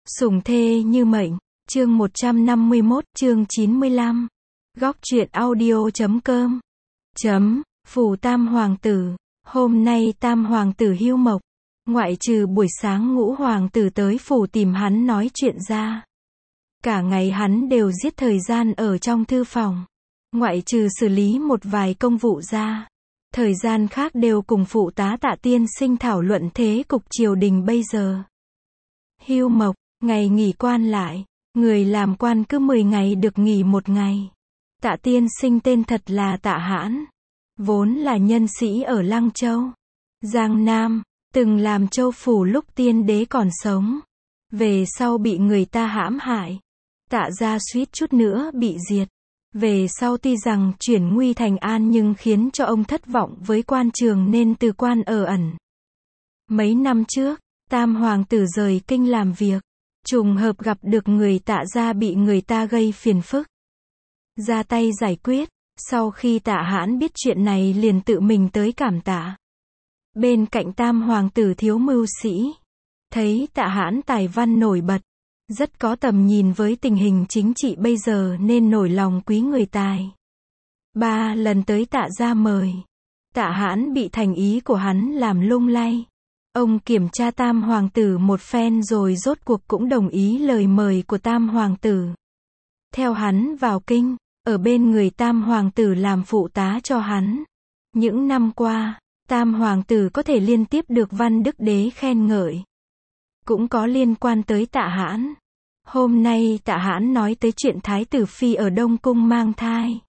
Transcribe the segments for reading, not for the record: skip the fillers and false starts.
Sủng thê như mệnh, chương 151, chương 95. Góc truyện audio.com. Phủ Tam Hoàng tử. Hôm nay Tam Hoàng tử hưu mộc. Ngoại trừ buổi sáng Ngũ Hoàng tử tới phủ tìm hắn nói chuyện ra. Cả ngày hắn đều giết thời gian ở trong thư phòng. Ngoại trừ xử lý một vài công vụ ra. Thời gian khác đều cùng phụ tá Tạ tiên sinh thảo luận thế cục triều đình bây giờ. Hưu mộc, ngày nghỉ quan lại. Người làm quan cứ 10 ngày được nghỉ một ngày. Tạ tiên sinh tên thật là Tạ Hãn. Vốn là nhân sĩ ở Lăng Châu, Giang Nam, từng làm châu phủ lúc tiên đế còn sống. Về sau bị người ta hãm hại. Tạ gia suýt chút nữa bị diệt. Về sau tuy rằng chuyển nguy thành an nhưng khiến cho ông thất vọng với quan trường nên từ quan ở ẩn. Mấy năm trước, Tam Hoàng tử rời kinh làm việc. Trùng hợp gặp được người Tạ gia bị người ta gây phiền phức. Ra tay giải quyết. Sau khi Tạ Hãn biết chuyện này liền tự mình tới cảm tạ. Bên cạnh Tam Hoàng tử thiếu mưu sĩ. Thấy Tạ Hãn tài văn nổi bật. Rất có tầm nhìn với tình hình chính trị bây giờ nên nổi lòng quý người tài. 3 lần tới Tạ gia mời. Tạ Hãn bị thành ý của hắn làm lung lay. Ông kiểm tra Tam Hoàng tử một phen rồi rốt cuộc cũng đồng ý lời mời của Tam Hoàng tử. Theo hắn vào kinh, ở bên người Tam Hoàng tử làm phụ tá cho hắn. Những năm qua, Tam Hoàng tử có thể liên tiếp được Văn Đức Đế khen ngợi. Cũng có liên quan tới Tạ Hãn. Hôm nay Tạ Hãn nói tới chuyện Thái tử Phi ở Đông Cung mang thai.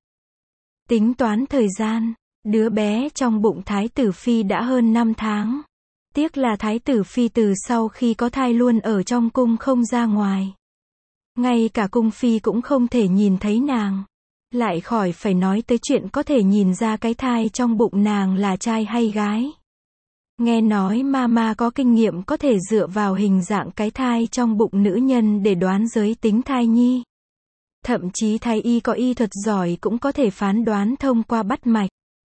Tính toán thời gian, đứa bé trong bụng Thái tử Phi đã hơn 5 tháng. Tiếc là Thái tử Phi từ sau khi có thai luôn ở trong cung không ra ngoài. Ngay cả cung phi cũng không thể nhìn thấy nàng. Lại khỏi phải nói tới chuyện có thể nhìn ra cái thai trong bụng nàng là trai hay gái. Nghe nói mama có kinh nghiệm có thể dựa vào hình dạng cái thai trong bụng nữ nhân để đoán giới tính thai nhi. Thậm chí thái y có y thuật giỏi cũng có thể phán đoán thông qua bắt mạch.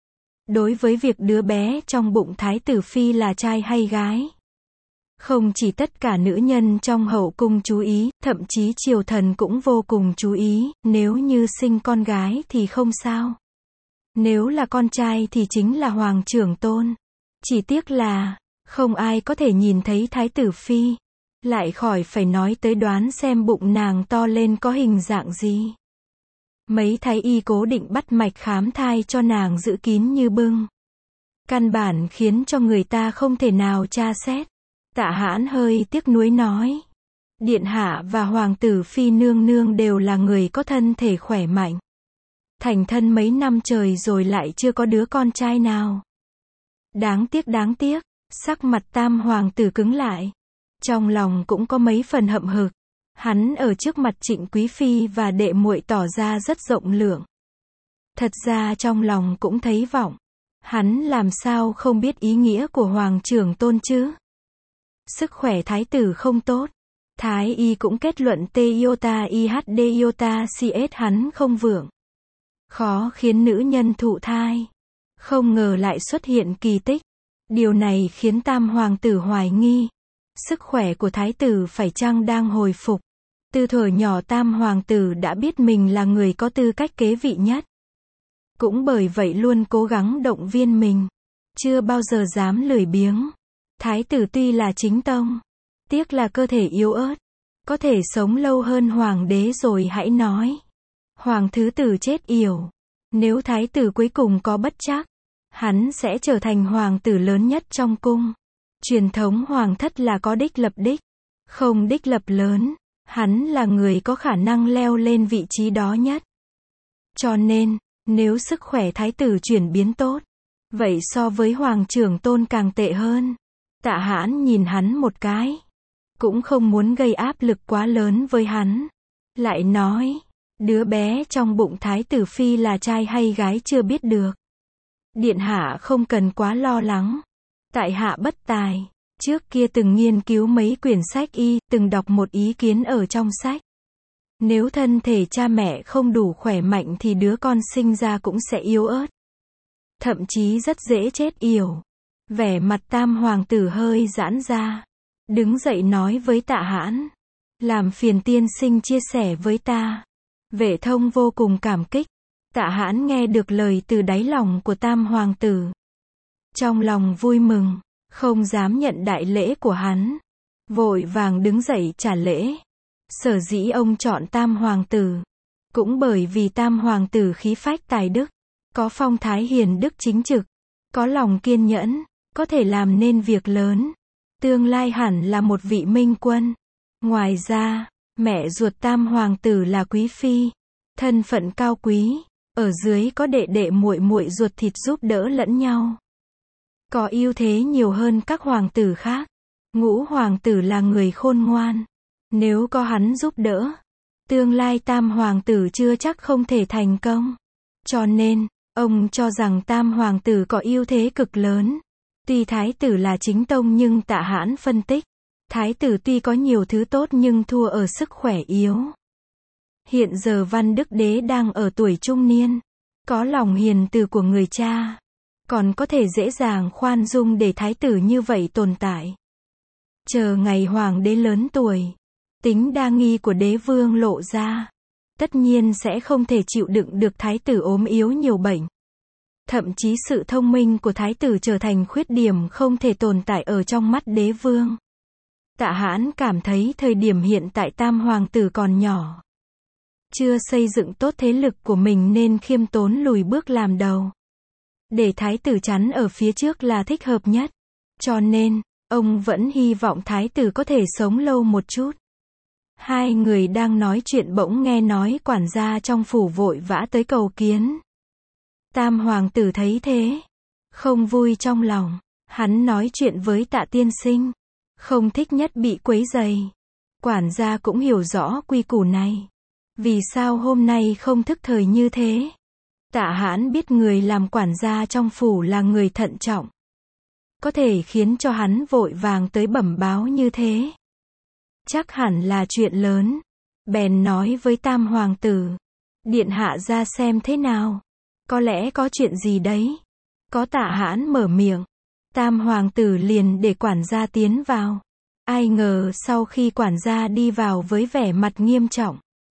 Đối với việc đứa bé trong bụng Thái tử Phi là trai hay gái. Không chỉ tất cả nữ nhân trong hậu cung chú ý, thậm chí triều thần cũng vô cùng chú ý, nếu như sinh con gái thì không sao. Nếu là con trai thì chính là hoàng trưởng tôn. Chỉ tiếc là, không ai có thể nhìn thấy Thái tử Phi. Lại khỏi phải nói tới đoán xem bụng nàng to lên có hình dạng gì. Mấy thái y cố định bắt mạch khám thai cho nàng giữ kín như bưng. Căn bản khiến cho người ta không thể nào tra xét. Tạ Hãn hơi tiếc nuối nói. Điện hạ và Hoàng tử Phi nương nương đều là người có thân thể khỏe mạnh. Thành thân mấy năm trời rồi lại chưa có đứa con trai nào. Đáng tiếc, sắc mặt Tam Hoàng tử cứng lại. Trong lòng cũng có mấy phần hậm hực. Hắn ở trước mặt Trịnh Quý Phi và đệ muội tỏ ra rất rộng lượng. Thật ra trong lòng cũng thấy vọng. Hắn làm sao không biết ý nghĩa của Hoàng trưởng tôn chứ? Sức khỏe thái tử không tốt. Thái y cũng kết luận T iota IHD iota CS hắn không vượng. Khó khiến nữ nhân thụ thai. Không ngờ lại xuất hiện kỳ tích. Điều này khiến Tam Hoàng tử hoài nghi. Sức khỏe của thái tử phải chăng đang hồi phục? Từ thuở nhỏ Tam Hoàng tử đã biết mình là người có tư cách kế vị nhất. Cũng bởi vậy luôn cố gắng động viên mình. Chưa bao giờ dám lười biếng. Thái tử tuy là chính tông. Tiếc là cơ thể yếu ớt. Có thể sống lâu hơn hoàng đế rồi hãy nói. Hoàng thứ tử chết yểu. Nếu thái tử cuối cùng có bất trắc, hắn sẽ trở thành hoàng tử lớn nhất trong cung. Truyền thống hoàng thất là có đích lập đích. Không đích lập lớn. Hắn là người có khả năng leo lên vị trí đó nhất. Cho nên, nếu sức khỏe thái tử chuyển biến tốt, vậy so với hoàng trưởng tôn càng tệ hơn. Tạ Hãn nhìn hắn một cái. Cũng không muốn gây áp lực quá lớn với hắn. Lại nói, đứa bé trong bụng Thái tử Phi là trai hay gái chưa biết được. Điện hạ không cần quá lo lắng. Tại hạ bất tài. Trước kia từng nghiên cứu mấy quyển sách y, từng đọc một ý kiến ở trong sách. Nếu thân thể cha mẹ không đủ khỏe mạnh thì đứa con sinh ra cũng sẽ yếu ớt. Thậm chí rất dễ chết yểu. Vẻ mặt Tam Hoàng tử hơi giãn ra. Đứng dậy nói với Tạ Hãn. Làm phiền tiên sinh chia sẻ với ta. Vệ thông vô cùng cảm kích. Tạ Hãn nghe được lời từ đáy lòng của tam hoàng tử. Trong lòng vui mừng, không dám nhận đại lễ của hắn. Vội vàng đứng dậy trả lễ. Sở dĩ ông chọn tam hoàng tử. Cũng bởi vì tam hoàng tử khí phách tài đức. Có phong thái hiền đức chính trực. Có lòng kiên nhẫn. Có thể làm nên việc lớn. Tương lai hẳn là một vị minh quân. Ngoài ra, mẹ ruột tam hoàng tử là quý phi. Thân phận cao quý. Ở dưới có đệ đệ muội muội ruột thịt giúp đỡ lẫn nhau. Có ưu thế nhiều hơn các hoàng tử khác. Ngũ hoàng tử là người khôn ngoan. Nếu có hắn giúp đỡ, tương lai tam hoàng tử chưa chắc không thể thành công. Cho nên, ông cho rằng tam hoàng tử có ưu thế cực lớn. Tuy thái tử là chính tông nhưng Tạ Hãn phân tích. Thái tử tuy có nhiều thứ tốt nhưng thua ở sức khỏe yếu. Hiện giờ Văn Đức Đế đang ở tuổi trung niên. Có lòng hiền từ của người cha. Còn có thể dễ dàng khoan dung để thái tử như vậy tồn tại. Chờ ngày hoàng đế lớn tuổi. Tính đa nghi của đế vương lộ ra. Tất nhiên sẽ không thể chịu đựng được thái tử ốm yếu nhiều bệnh. Thậm chí sự thông minh của thái tử trở thành khuyết điểm không thể tồn tại ở trong mắt đế vương. Tạ Hãn cảm thấy thời điểm hiện tại tam hoàng tử còn nhỏ. Chưa xây dựng tốt thế lực của mình nên khiêm tốn lùi bước làm đầu. Để thái tử chắn ở phía trước là thích hợp nhất. Cho nên, ông vẫn hy vọng thái tử có thể sống lâu một chút. Hai người đang nói chuyện bỗng nghe nói quản gia trong phủ vội vã tới cầu kiến. Tam hoàng tử thấy thế. Không vui trong lòng. Hắn nói chuyện với Tạ tiên sinh. Không thích nhất bị quấy rầy. Quản gia cũng hiểu rõ quy củ này. Vì sao hôm nay không thức thời như thế? Tạ Hãn biết người làm quản gia trong phủ là người thận trọng. Có thể khiến cho hắn vội vàng tới bẩm báo như thế. Chắc hẳn là chuyện lớn. Bèn nói với tam hoàng tử. Điện hạ ra xem thế nào. Có lẽ có chuyện gì đấy. Có Tạ Hãn mở miệng. Tam hoàng tử liền để quản gia tiến vào. Ai ngờ sau khi quản gia đi vào với vẻ mặt nghiêm trọng.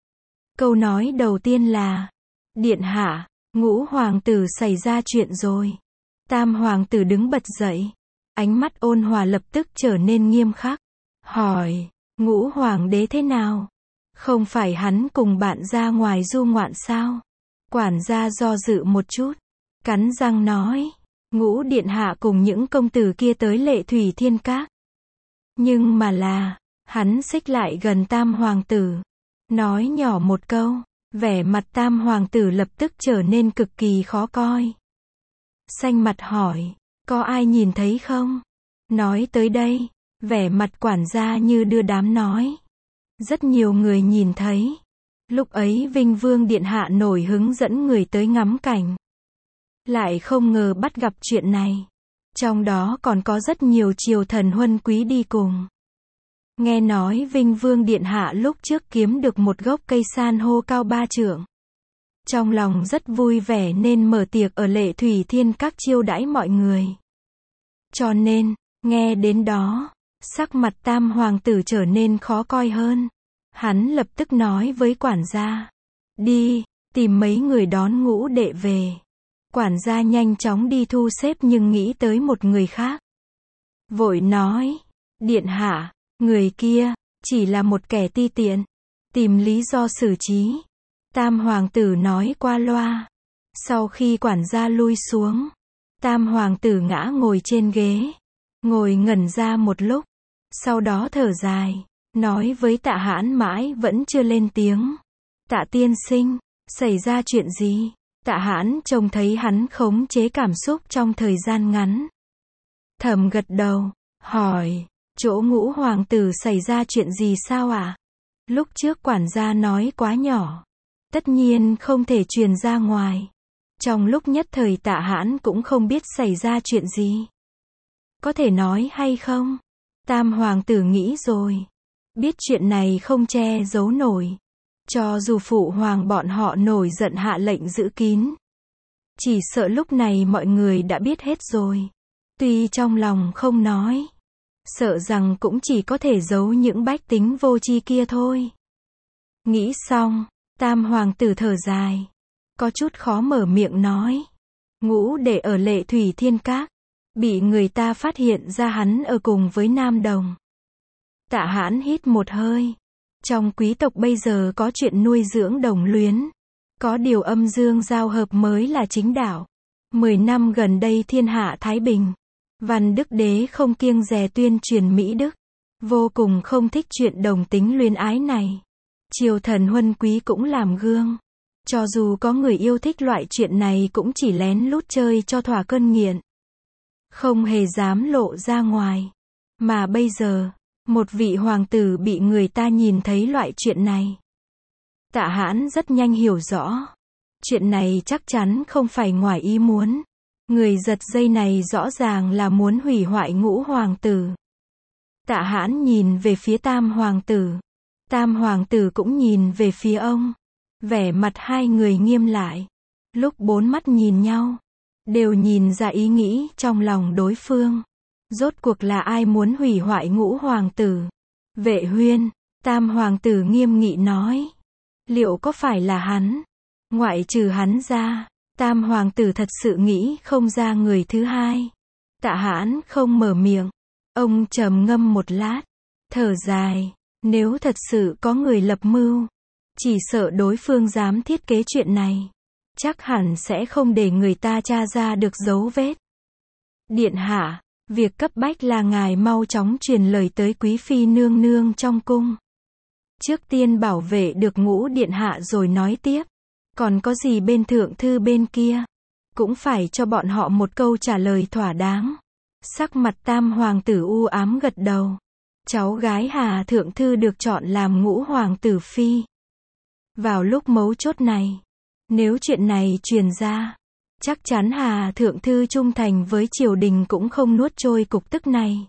Câu nói đầu tiên là. Điện hạ, ngũ hoàng tử xảy ra chuyện rồi. Tam hoàng tử đứng bật dậy. Ánh mắt ôn hòa lập tức trở nên nghiêm khắc. Hỏi, ngũ hoàng đế thế nào? Không phải hắn cùng bạn ra ngoài du ngoạn sao? Quản gia do dự một chút. Cắn răng nói. Ngũ điện hạ cùng những công tử kia tới Lệ Thủy Thiên Các. Nhưng mà là, hắn xích lại gần tam hoàng tử. Nói nhỏ một câu. Vẻ mặt tam hoàng tử lập tức trở nên cực kỳ khó coi. Xanh mặt hỏi. Có ai nhìn thấy không? Nói tới đây. Vẻ mặt quản gia như đưa đám nói. Rất nhiều người nhìn thấy. Lúc ấy Vinh Vương Điện Hạ nổi hứng dẫn người tới ngắm cảnh. Lại không ngờ bắt gặp chuyện này. Trong đó còn có rất nhiều triều thần huân quý đi cùng. Nghe nói Vinh Vương Điện Hạ lúc trước kiếm được một gốc cây san hô cao 3 trượng. Trong lòng rất vui vẻ nên mở tiệc ở Lệ Thủy Thiên Các chiêu đãi mọi người. Cho nên, nghe đến đó, sắc mặt tam hoàng tử trở nên khó coi hơn. Hắn lập tức nói với quản gia. Đi, tìm mấy người đón ngũ đệ về. Quản gia nhanh chóng đi thu xếp nhưng nghĩ tới một người khác. Vội nói. Điện hạ, người kia, chỉ là một kẻ ti tiện. Tìm lý do xử trí. Tam hoàng tử nói qua loa. Sau khi quản gia lui xuống. Tam hoàng tử ngã ngồi trên ghế. Ngồi ngẩn ra một lúc. Sau đó thở dài. Nói với Tạ Hãn mãi vẫn chưa lên tiếng. Tạ tiên sinh, xảy ra chuyện gì? Tạ Hãn trông thấy hắn khống chế cảm xúc trong thời gian ngắn. Thầm gật đầu, hỏi, chỗ ngũ hoàng tử xảy ra chuyện gì sao ạ? Lúc trước quản gia nói quá nhỏ. Tất nhiên không thể truyền ra ngoài. Trong lúc nhất thời Tạ Hãn cũng không biết xảy ra chuyện gì. Có thể nói hay không? Tam hoàng tử nghĩ rồi. Biết chuyện này không che giấu nổi. Cho dù phụ hoàng bọn họ nổi giận hạ lệnh giữ kín. Chỉ sợ lúc này mọi người đã biết hết rồi. Tuy trong lòng không nói. sợ rằng cũng chỉ có thể giấu những bách tính vô tri kia thôi. Nghĩ xong, tam hoàng tử thở dài, có chút khó mở miệng nói. Ngũ đệ ở Lệ Thủy Thiên Các, bị người ta phát hiện ra hắn ở cùng với Nam Đồng. Tạ Hãn hít một hơi. Trong quý tộc bây giờ có chuyện nuôi dưỡng đồng luyến. Có điều âm dương giao hợp mới là chính đạo. 10 năm gần đây thiên hạ thái bình. Văn Đức Đế không kiêng dè tuyên truyền Mỹ Đức. Vô cùng không thích chuyện đồng tính luyến ái này. Triều thần huân quý cũng làm gương. Cho dù có người yêu thích loại chuyện này cũng chỉ lén lút chơi cho thỏa cơn nghiện. Không hề dám lộ ra ngoài. Mà bây giờ, một vị hoàng tử bị người ta nhìn thấy loại chuyện này. Tạ Hãn rất nhanh hiểu rõ. Chuyện này chắc chắn không phải ngoài ý muốn. Người giật dây này rõ ràng là muốn hủy hoại Ngũ hoàng tử. Tạ Hãn nhìn về phía Tam hoàng tử. Tam hoàng tử cũng nhìn về phía ông. Vẻ mặt hai người nghiêm lại. Lúc bốn mắt nhìn nhau, đều nhìn ra ý nghĩ trong lòng đối phương. Rốt cuộc là ai muốn hủy hoại Ngũ hoàng tử? Vệ Huyên, Tam hoàng tử nghiêm nghị nói. Liệu có phải là hắn? Ngoại trừ hắn ra, Tam hoàng tử thật sự nghĩ không ra người thứ hai. Tạ Hãn không mở miệng. Ông trầm ngâm một lát, thở dài. Nếu thật sự có người lập mưu, chỉ sợ đối phương dám thiết kế chuyện này, chắc hẳn sẽ không để người ta tra ra được dấu vết. Điện hạ, việc cấp bách là ngài mau chóng truyền lời tới quý phi nương nương trong cung. Trước tiên bảo vệ được Ngũ điện hạ rồi nói tiếp. Còn có gì bên thượng thư bên kia, cũng phải cho bọn họ một câu trả lời thỏa đáng. Sắc mặt Tam hoàng tử u ám gật đầu. Cháu gái Hà thượng thư được chọn làm Ngũ hoàng tử phi. Vào lúc mấu chốt này, nếu chuyện này truyền ra, chắc chắn Hà thượng thư trung thành với triều đình cũng không nuốt trôi cục tức này.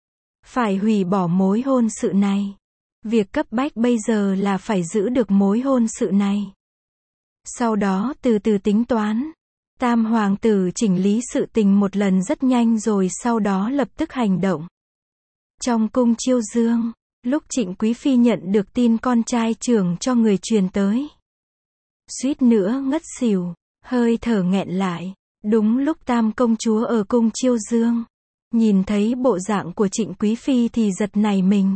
Phải hủy bỏ mối hôn sự này. Việc cấp bách bây giờ là phải giữ được mối hôn sự này. Sau đó từ từ tính toán. Tam hoàng tử chỉnh lý sự tình một lần rất nhanh rồi sau đó lập tức hành động. Trong cung Chiêu Dương, lúc Trịnh Quý Phi nhận được tin con trai trưởng cho người truyền tới, suýt nữa ngất xỉu, hơi thở nghẹn lại. Đúng lúc Tam công chúa ở cung Chiêu Dương, nhìn thấy bộ dạng của Trịnh Quý Phi thì giật nảy mình.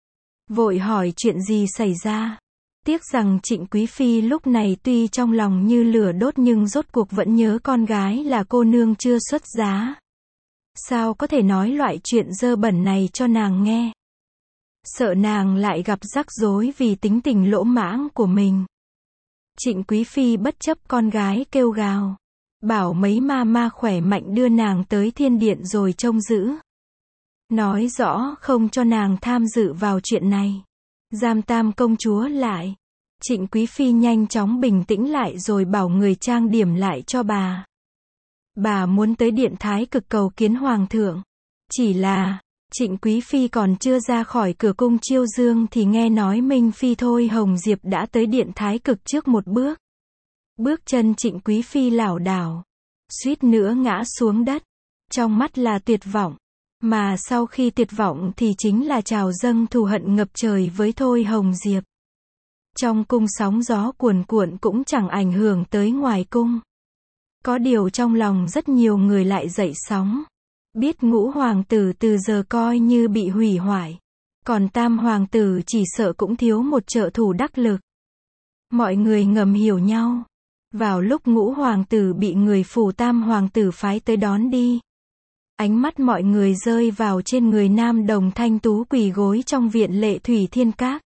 Vội hỏi chuyện gì xảy ra. Tiếc rằng Trịnh Quý Phi lúc này tuy trong lòng như lửa đốt nhưng rốt cuộc vẫn nhớ con gái là cô nương chưa xuất giá. Sao có thể nói loại chuyện dơ bẩn này cho nàng nghe. Sợ nàng lại gặp rắc rối vì tính tình lỗ mãng của mình. Trịnh Quý Phi bất chấp con gái kêu gào, bảo mấy ma ma khỏe mạnh đưa nàng tới thiên điện rồi trông giữ. Nói rõ không cho nàng tham dự vào chuyện này. Giam Tam công chúa lại. Trịnh Quý Phi nhanh chóng bình tĩnh lại rồi bảo người trang điểm lại cho bà. Bà muốn tới điện Thái Cực cầu kiến hoàng thượng. Chỉ là, Trịnh Quý Phi còn chưa ra khỏi cửa cung Chiêu Dương thì nghe nói Minh Phi Thôi Hồng Diệp đã tới điện Thái Cực trước một bước. Bước chân Trịnh Quý Phi lảo đảo, suýt nữa ngã xuống đất. Trong mắt là tuyệt vọng. Mà sau khi tuyệt vọng thì chính là trào dâng thù hận ngập trời với Thôi Hồng Diệp. Trong cung sóng gió cuồn cuộn cũng chẳng ảnh hưởng tới ngoài cung. Có điều trong lòng rất nhiều người lại dậy sóng. Biết Ngũ hoàng tử từ giờ coi như bị hủy hoại. Còn Tam hoàng tử chỉ sợ cũng thiếu một trợ thủ đắc lực. Mọi người ngầm hiểu nhau. Vào lúc Ngũ hoàng tử bị người phủ Tam hoàng tử phái tới đón đi, ánh mắt mọi người rơi vào trên người Nam Đồng thanh tú quỳ gối trong viện Lệ Thủy Thiên Các.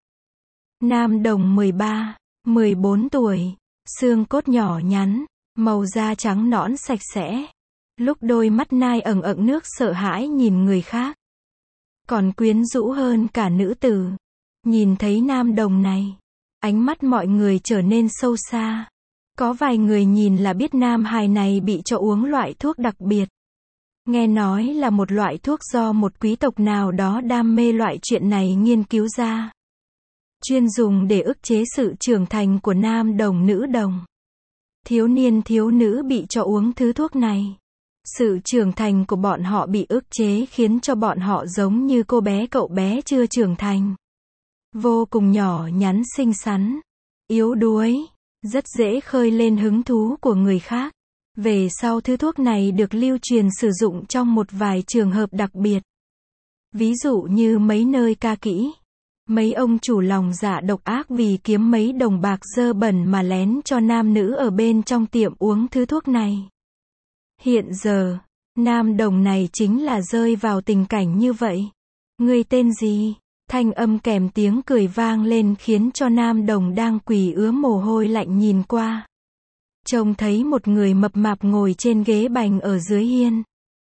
Nam Đồng 13, 14 tuổi, xương cốt nhỏ nhắn, màu da trắng nõn sạch sẽ. Lúc đôi mắt nai ẩn ẩn nước sợ hãi nhìn người khác, còn quyến rũ hơn cả nữ tử. Nhìn thấy Nam Đồng này, ánh mắt mọi người trở nên sâu xa. Có vài người nhìn là biết nam hài này bị cho uống loại thuốc đặc biệt. Nghe nói là một loại thuốc do một quý tộc nào đó đam mê loại chuyện này nghiên cứu ra. Chuyên dùng để ức chế sự trưởng thành của nam đồng nữ đồng. Thiếu niên thiếu nữ bị cho uống thứ thuốc này, Sự trưởng thành của bọn họ bị ức chế khiến cho bọn họ giống như cô bé cậu bé chưa trưởng thành. Vô cùng nhỏ nhắn xinh xắn, yếu đuối, rất dễ khơi lên hứng thú của người khác. Về sau thứ thuốc này được lưu truyền sử dụng trong một vài trường hợp đặc biệt. Ví dụ như mấy nơi ca kỹ. Mấy ông chủ lòng dạ độc ác vì kiếm mấy đồng bạc dơ bẩn mà lén cho nam nữ ở bên trong tiệm uống thứ thuốc này. Hiện giờ, nam đồng này chính là rơi vào tình cảnh như vậy. Ngươi tên gì? Thanh âm kèm tiếng cười vang lên khiến cho nam đồng đang quỳ ứa mồ hôi lạnh nhìn qua. Trông thấy một người mập mạp ngồi trên ghế bành ở dưới hiên.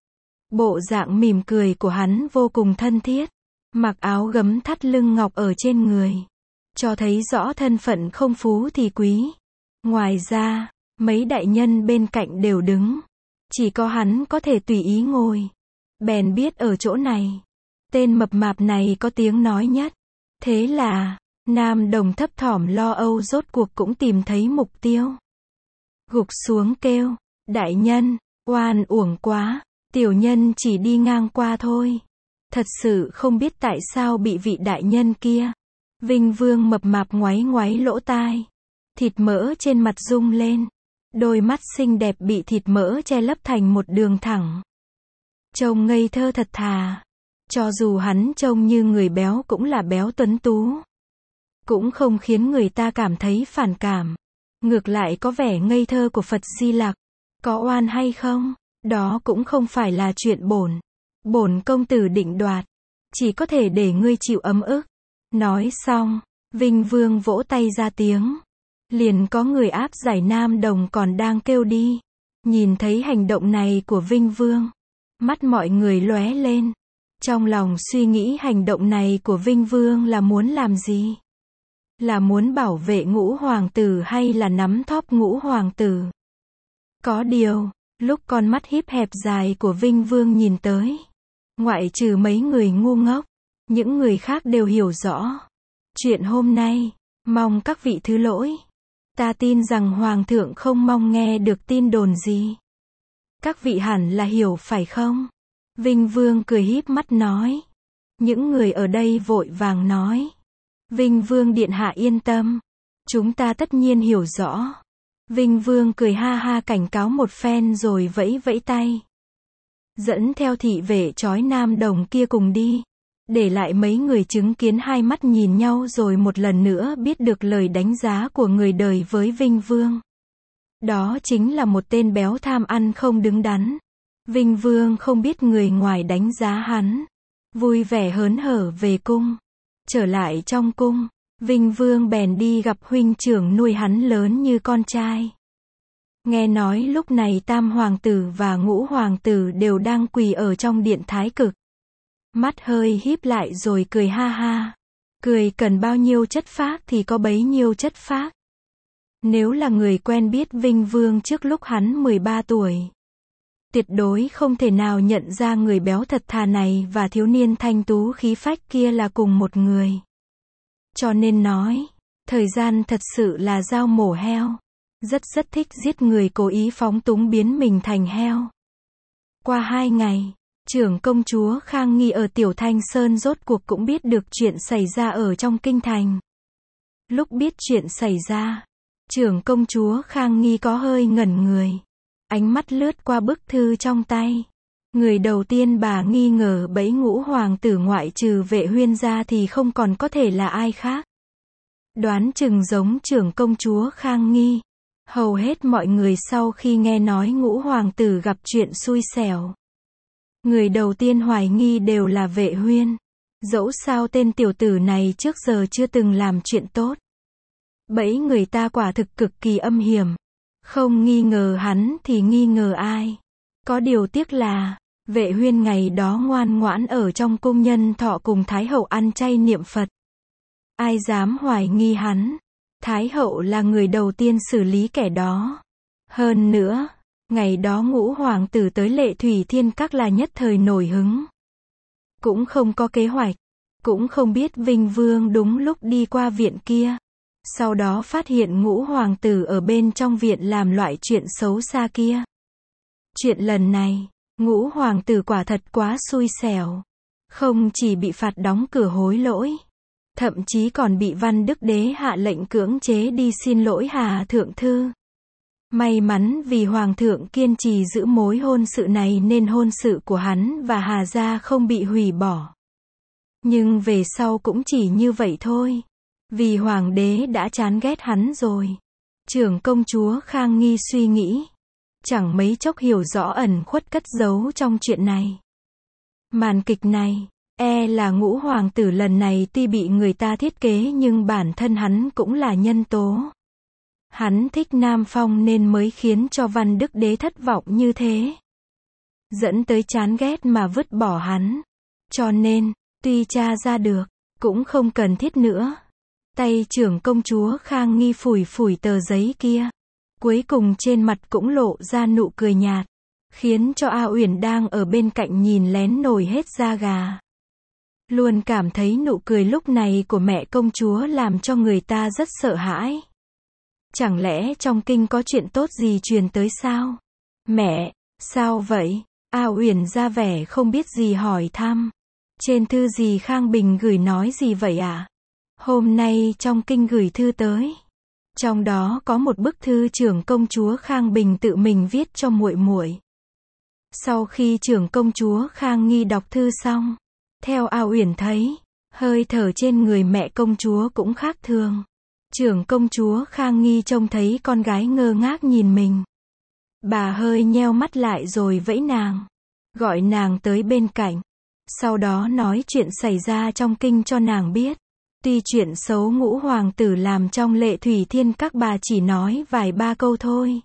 Bộ dạng mỉm cười của hắn vô cùng thân thiết. Mặc áo gấm thắt lưng ngọc ở trên người. Cho thấy rõ thân phận không phú thì quý. Ngoài ra, mấy đại nhân bên cạnh đều đứng. Chỉ có hắn có thể tùy ý ngồi. Bèn biết ở chỗ này. Tên mập mạp này có tiếng nói nhất. Thế là, nam đồng thấp thỏm lo âu rốt cuộc cũng tìm thấy mục tiêu. Gục xuống kêu, đại nhân, oan uổng quá, tiểu nhân chỉ đi ngang qua thôi. Thật sự không biết tại sao bị vị đại nhân kia. Vinh Vương mập mạp ngoáy ngoáy lỗ tai. Thịt mỡ trên mặt rung lên. Đôi mắt xinh đẹp bị thịt mỡ che lấp thành một đường thẳng. Trông ngây thơ thật thà. Cho dù hắn trông như người béo cũng là béo tuấn tú. Cũng không khiến người ta cảm thấy phản cảm. Ngược lại có vẻ ngây thơ của Phật Di Lặc. Có oan hay không? Đó cũng không phải là chuyện bổn công tử định đoạt. Chỉ có thể để ngươi chịu ấm ức. Nói xong, Vinh Vương vỗ tay ra tiếng. Liền có người áp giải nam đồng còn đang kêu đi. Nhìn thấy hành động này của Vinh Vương. Mắt mọi người lóe lên. Trong lòng suy nghĩ hành động này của Vinh Vương là muốn làm gì? Là muốn bảo vệ ngũ hoàng tử hay là nắm thóp ngũ hoàng tử? Có điều, lúc con mắt híp hẹp dài của Vinh Vương nhìn tới. Ngoại trừ mấy người ngu ngốc, những người khác đều hiểu rõ. Chuyện hôm nay, mong các vị thứ lỗi. Ta tin rằng Hoàng thượng không mong nghe được tin đồn gì. Các vị hẳn là hiểu phải không? Vinh Vương cười híp mắt nói. Những người ở đây vội vàng nói. Vinh Vương điện hạ yên tâm. Chúng ta tất nhiên hiểu rõ. Vinh Vương cười ha ha cảnh cáo một phen rồi vẫy vẫy tay. Dẫn theo thị vệ trói nam đồng kia cùng đi. Để lại mấy người chứng kiến hai mắt nhìn nhau rồi một lần nữa biết được lời đánh giá của người đời với Vinh Vương. Đó chính là một tên béo tham ăn không đứng đắn. Vinh Vương không biết người ngoài đánh giá hắn. Vui vẻ hớn hở về cung. Trở lại trong cung, Vinh Vương bèn đi gặp huynh trưởng nuôi hắn lớn như con trai. Nghe nói lúc này tam hoàng tử và ngũ hoàng tử đều đang quỳ ở trong điện thái cực. Mắt hơi híp lại rồi cười ha ha. Cười cần bao nhiêu chất phác thì có bấy nhiêu chất phác. Nếu là người quen biết Vinh Vương trước lúc hắn 13 tuổi. Tuyệt đối không thể nào nhận ra người béo thật thà này và thiếu niên thanh tú khí phách kia là cùng một người. Cho nên nói, thời gian thật sự là dao mổ heo. Rất thích giết người cố ý phóng túng biến mình thành heo. Qua 2 ngày, trưởng công chúa Khang Nghi ở Tiểu Thanh Sơn rốt cuộc cũng biết được chuyện xảy ra ở trong kinh thành. Lúc biết chuyện xảy ra, trưởng công chúa Khang Nghi có hơi ngẩn người. Ánh mắt lướt qua bức thư trong tay. Người đầu tiên bà nghi ngờ bẫy ngũ hoàng tử ngoại trừ Vệ Huyên ra thì không còn có thể là ai khác. Đoán chừng giống trưởng công chúa Khang Nghi. Hầu hết mọi người sau khi nghe nói ngũ hoàng tử gặp chuyện xui xẻo. Người đầu tiên hoài nghi đều là Vệ Huyên. Dẫu sao tên tiểu tử này trước giờ chưa từng làm chuyện tốt. Bẫy người ta quả thực cực kỳ âm hiểm. Không nghi ngờ hắn thì nghi ngờ ai. Có điều tiếc là, Vệ Huyên ngày đó ngoan ngoãn ở trong cung nhân thọ cùng Thái hậu ăn chay niệm Phật. Ai dám hoài nghi hắn. Thái hậu là người đầu tiên xử lý kẻ đó. Hơn nữa, ngày đó ngũ hoàng tử tới Lệ Thủy Thiên Các là nhất thời nổi hứng. Cũng không có kế hoạch. Cũng không biết Vinh Vương đúng lúc đi qua viện kia. Sau đó phát hiện ngũ hoàng tử ở bên trong viện làm loại chuyện xấu xa kia. Chuyện lần này, Ngũ hoàng tử quả thật quá xui xẻo. Không chỉ bị phạt đóng cửa hối lỗi, thậm chí còn bị Văn Đức Đế hạ lệnh cưỡng chế đi xin lỗi Hà Thượng Thư. May mắn vì Hoàng thượng kiên trì giữ mối hôn sự này nên hôn sự của hắn và Hà gia không bị hủy bỏ. Nhưng về sau cũng chỉ như vậy thôi. Vì Hoàng đế đã chán ghét hắn rồi. Trưởng công chúa Khang Nghi suy nghĩ. Chẳng mấy chốc hiểu rõ ẩn khuất cất giấu trong chuyện này. Màn kịch này, là ngũ hoàng tử lần này tuy bị người ta thiết kế nhưng bản thân hắn cũng là nhân tố. Hắn thích Nam Phong nên mới khiến cho Văn Đức Đế thất vọng như thế. Dẫn tới chán ghét mà vứt bỏ hắn. Cho nên, tuy tra ra được, cũng không cần thiết nữa. Tay trưởng công chúa Khang Nghi phủi phủi tờ giấy kia. Cuối cùng trên mặt cũng lộ ra nụ cười nhạt. Khiến cho A Uyển đang ở bên cạnh nhìn lén nổi hết da gà. Luôn cảm thấy nụ cười lúc này của mẹ công chúa làm cho người ta rất sợ hãi. Chẳng lẽ trong kinh có chuyện tốt gì truyền tới sao? Mẹ, sao vậy? A Uyển ra vẻ không biết gì hỏi thăm. Trên thư gì Khang Bình gửi nói gì vậy ạ? Hôm nay trong kinh gửi thư tới. Trong đó có một bức thư trưởng công chúa Khang Bình tự mình viết cho muội muội. Sau khi trưởng công chúa Khang Nghi đọc thư xong, theo A Uyển thấy, hơi thở trên người mẹ công chúa cũng khác thường. Trưởng công chúa Khang Nghi trông thấy con gái ngơ ngác nhìn mình. Bà hơi nheo mắt lại rồi vẫy nàng. Gọi nàng tới bên cạnh. Sau đó nói chuyện xảy ra trong kinh cho nàng biết. Tuy chuyện xấu ngũ hoàng tử làm trong Lệ Thủy Thiên các bà chỉ nói vài ba câu thôi.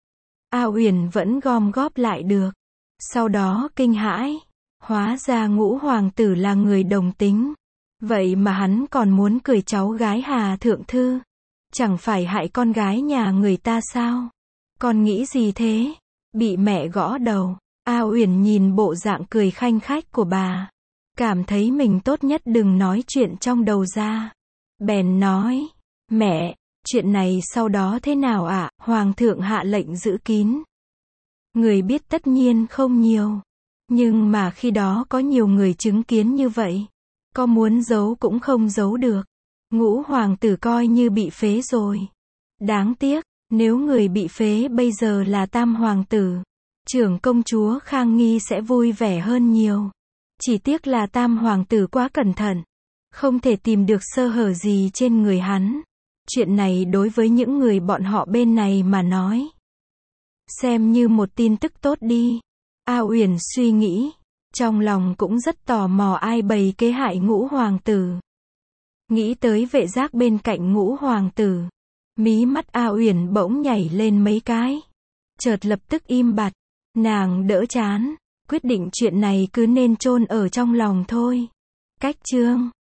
A Uyển vẫn gom góp lại được. Sau đó kinh hãi. Hóa ra ngũ hoàng tử là người đồng tính. Vậy mà hắn còn muốn cười cháu gái Hà Thượng Thư. Chẳng phải hại con gái nhà người ta sao? Con nghĩ gì thế? Bị mẹ gõ đầu. A Uyển nhìn bộ dạng cười khanh khách của bà. Cảm thấy mình tốt nhất đừng nói chuyện trong đầu ra. Bèn nói. Mẹ, chuyện này sau đó thế nào ạ? Hoàng thượng hạ lệnh giữ kín. Người biết tất nhiên không nhiều. Nhưng mà khi đó có nhiều người chứng kiến như vậy. Có muốn giấu cũng không giấu được. Ngũ hoàng tử coi như bị phế rồi. Đáng tiếc, nếu người bị phế bây giờ là tam hoàng tử, trưởng công chúa Khang Nghi sẽ vui vẻ hơn nhiều. Chỉ tiếc là tam hoàng tử quá cẩn thận. Không thể tìm được sơ hở gì trên người hắn. Chuyện này đối với những người bọn họ bên này mà nói. Xem như một tin tức tốt đi. A Uyển suy nghĩ. Trong lòng cũng rất tò mò ai bày kế hại ngũ hoàng tử. Nghĩ tới vệ giác bên cạnh ngũ hoàng tử. Mí mắt A Uyển bỗng nhảy lên mấy cái. Chợt lập tức im bặt. Nàng đỡ chán. Quyết định chuyện này cứ nên chôn ở trong lòng thôi. Cách chương